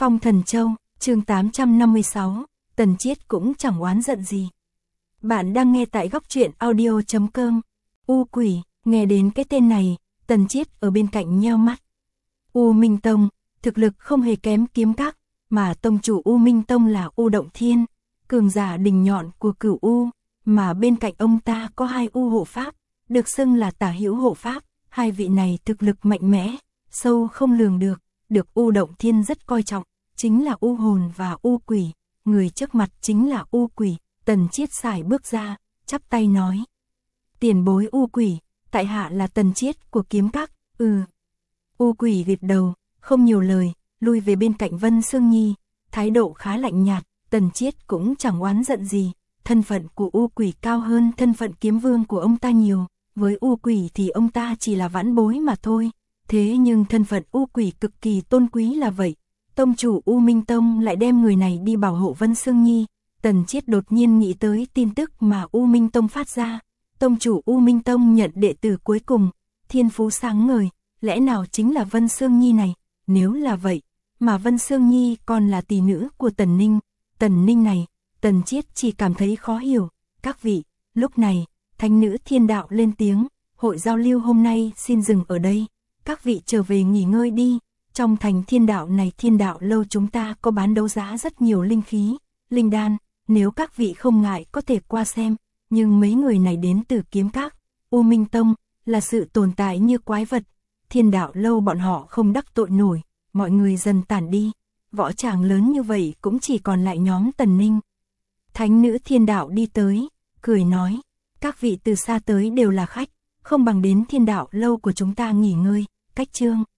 Phong Thần Châu, chương 856, Tần Chiết cũng chẳng oán giận gì. Bạn đang nghe tại góc truyện audio.com. U Quỷ, nghe đến cái tên này, Tần Chiết ở bên cạnh nheo mắt. U Minh Tông, thực lực không hề kém Kiếm Các, mà tông chủ U Minh Tông là U Động Thiên, cường giả đỉnh nhọn của Cửu U, mà bên cạnh ông ta có hai U hộ pháp, được xưng là tả hữu hộ pháp. Hai vị này thực lực mạnh mẽ, sâu không lường được U Động Thiên rất coi trọng, chính là U Hồn và U Quỷ, người trước mặt chính là U Quỷ. Tần Chiết sải bước ra, chắp tay nói: "Tiền bối U Quỷ, tại hạ là Tần Chiết của Kiếm Các." U Quỷ gật đầu, không nhiều lời, lui về bên cạnh Vân Sương Nhi, thái độ khá lạnh nhạt. Tần Chiết cũng chẳng oán giận gì, thân phận của U Quỷ cao hơn thân phận kiếm vương của ông ta nhiều, với U Quỷ thì ông ta chỉ là vãn bối mà thôi. Thế nhưng thân phận U Quỷ cực kỳ tôn quý là vậy, tông chủ U Minh Tông lại đem người này đi bảo hộ Vân Sương Nhi. Tần Chiết đột nhiên nghĩ tới tin tức mà U Minh Tông phát ra, tông chủ U Minh Tông nhận đệ tử cuối cùng, thiên phú sáng ngời, lẽ nào chính là Vân Sương Nhi này? Nếu là vậy, mà Vân Sương Nhi còn là tỷ nữ của Tần Ninh này, Tần Chiết chỉ cảm thấy khó hiểu. Các vị, lúc này, thánh nữ Thiên Đạo lên tiếng: "Hội giao lưu hôm nay xin dừng ở đây, các vị trở về nghỉ ngơi đi. Trong thành Thiên Đạo này, Thiên Đạo lâu chúng ta có bán đấu giá rất nhiều linh khí, linh đan, nếu các vị không ngại có thể qua xem, nhưng mấy người này đến từ Kiếm Các, U Minh Tông, là sự tồn tại như quái vật, Thiên Đạo lâu bọn họ không đắc tội nổi." Mọi người dần tản đi, võ tràng lớn như vậy cũng chỉ còn lại nhóm Tần Ninh. Thánh nữ Thiên Đạo đi tới, cười nói: "Các vị từ xa tới đều là khách, không bằng đến Thiên Đạo lâu của chúng ta nghỉ ngơi." Cách chương